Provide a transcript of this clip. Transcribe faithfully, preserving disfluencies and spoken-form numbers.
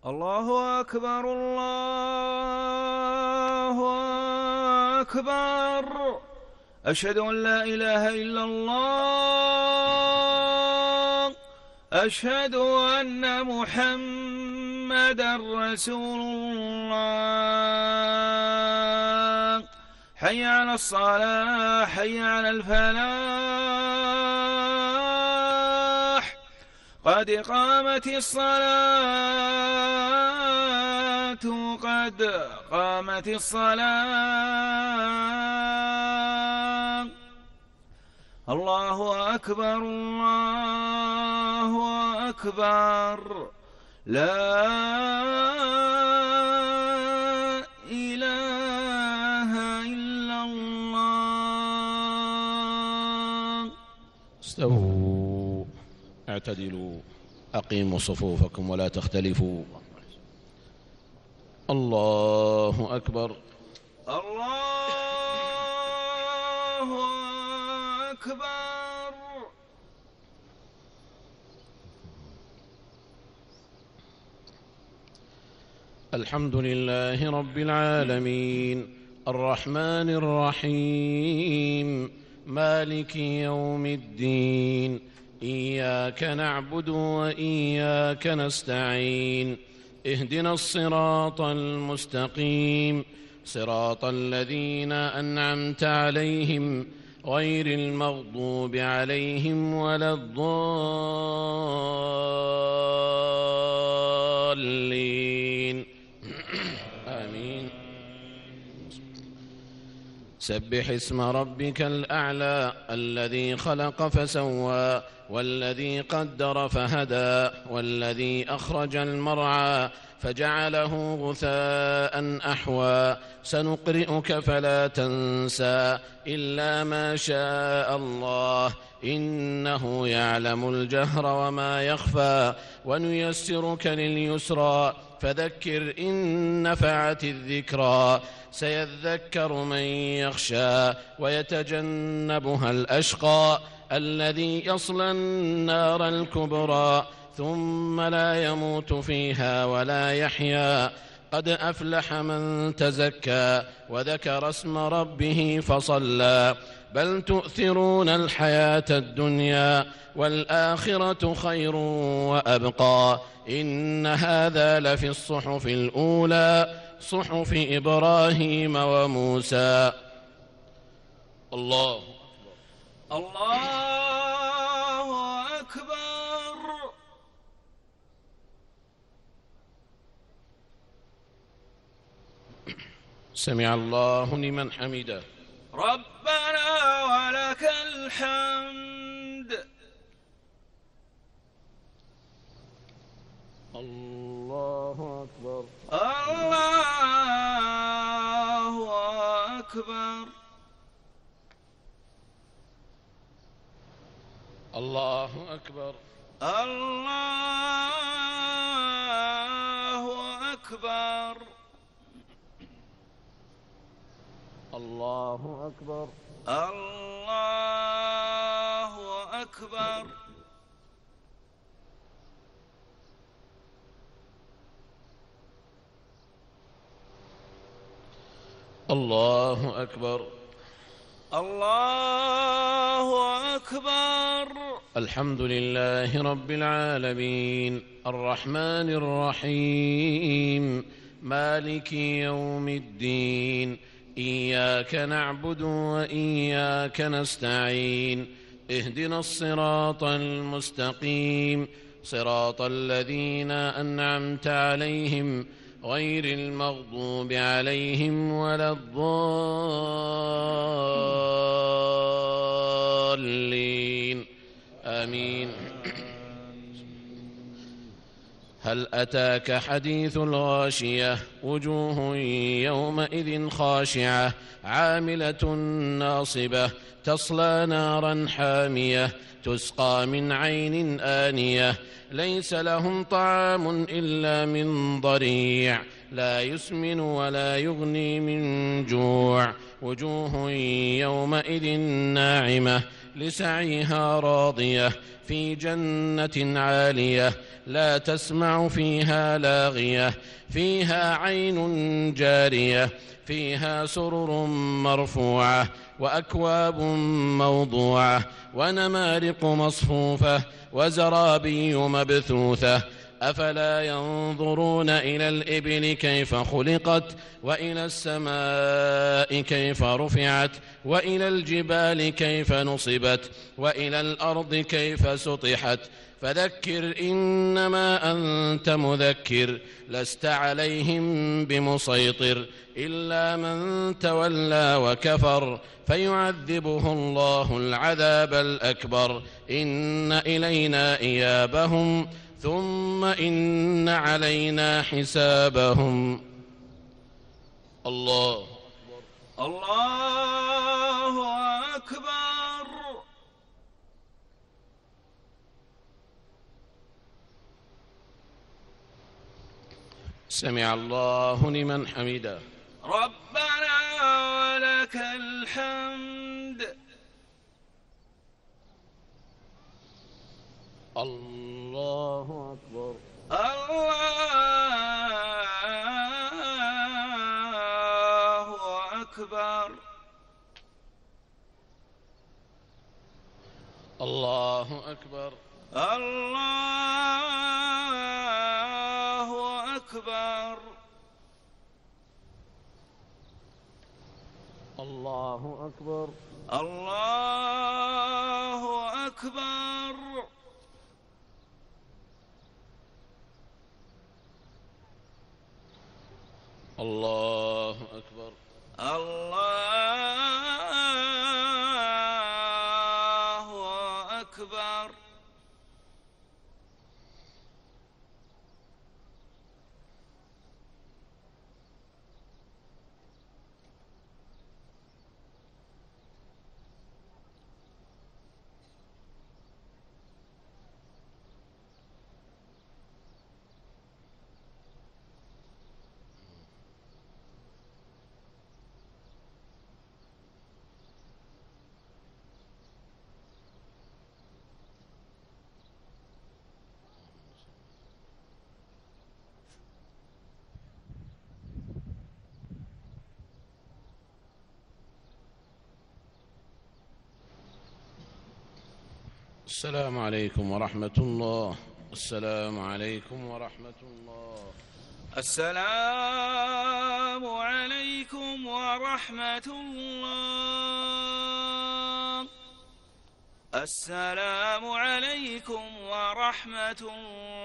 الله أكبر الله أكبر. أشهد أن لا إله إلا الله. أشهد أن محمدًا رسول الله. حي على الصلاة، حي على الفلاح، قد قامت الصلاة، قد قامت الصلاة. الله أكبر الله أكبر. لا إله إلا الله. استووا، اعتدلوا، أقيموا صفوفكم ولا تختلفوا. الله أكبر الله أكبر. الحمد لله رب العالمين، الرحمن الرحيم، مالك يوم الدين. إياك نعبد وإياك نستعين. اهدنا الصراط المستقيم، صراط الذين أنعمت عليهم غير المغضوب عليهم ولا الضالين. آمين. سبح اسم ربك الأعلى الذي خلق فسوى، والذي قدر فهدى، والذي أخرج المرعى فجعله غثاء أحوى. سنقرئك فلا تنسى إلا ما شاء الله، إنه يعلم الجهر وما يخفى. ونيسرك لليسرى فذكر إن نفعت الذكرى. سيذكر من يخشى ويتجنبها الأشقى الذي يصلى النار الكبرى، ثم لا يموت فيها ولا يحيا. قد أفلح من تزكى وذكر اسم ربه فصلى. بل تؤثرون الحياة الدنيا والآخرة خير وأبقى. إن هذا لفي الصحف الأولى، صحف إبراهيم وموسى. الله الله أكبر. سمع الله لمن حمده. ربنا ولك الحمد. الله أكبر الله أكبر. الله أكبر الله أكبر. الله أكبر الله أكبر. الله أكبر الله أكبر. الحمد لله رب العالمين، الرحمن الرحيم، مالك يوم الدين. إياك نعبد وإياك نستعين. اهدنا الصراط المستقيم، صراط الذين أنعمت عليهم غير المغضوب عليهم ولا الضالين. آمين. هل أتاك حديث الغاشية؟ وجوه يومئذ خاشعة، عاملة ناصبة، تصلى نارا حامية، تسقى من عين آنية. ليس لهم طعام إلا من ضريع، لا يسمن ولا يغني من جوع. وجوه يومئذ ناعمة، لسعيها راضية في جنة عالية لا تسمع فيها لاغية فيها عين جارية فيها سرر مرفوعة وأكواب موضوعة ونمارق مصفوفة وزرابي مبثوثة أفلا ينظرون إلى الإبل كيف خلقت وإلى السماء كيف رفعت وإلى الجبال كيف نصبت وإلى الأرض كيف سطحت فذكر إنما أنت مذكر لست عليهم بمسيطر إلا من تولى وكفر فيعذبه الله العذاب الأكبر إن إلينا إيابهم ثم إن علينا حسابهم. الله الله أكبر. سمع الله لمن حمده. ربنا ولك الحمد. الله أكبر. الله أكبر. الله أكبر. الله أكبر. الله أكبر. الله أكبر. الله أكبر. الله أكبر. السلام عليكم ورحمة الله. السلام عليكم ورحمة الله. السلام عليكم ورحمة الله. السلام عليكم ورحمة الله.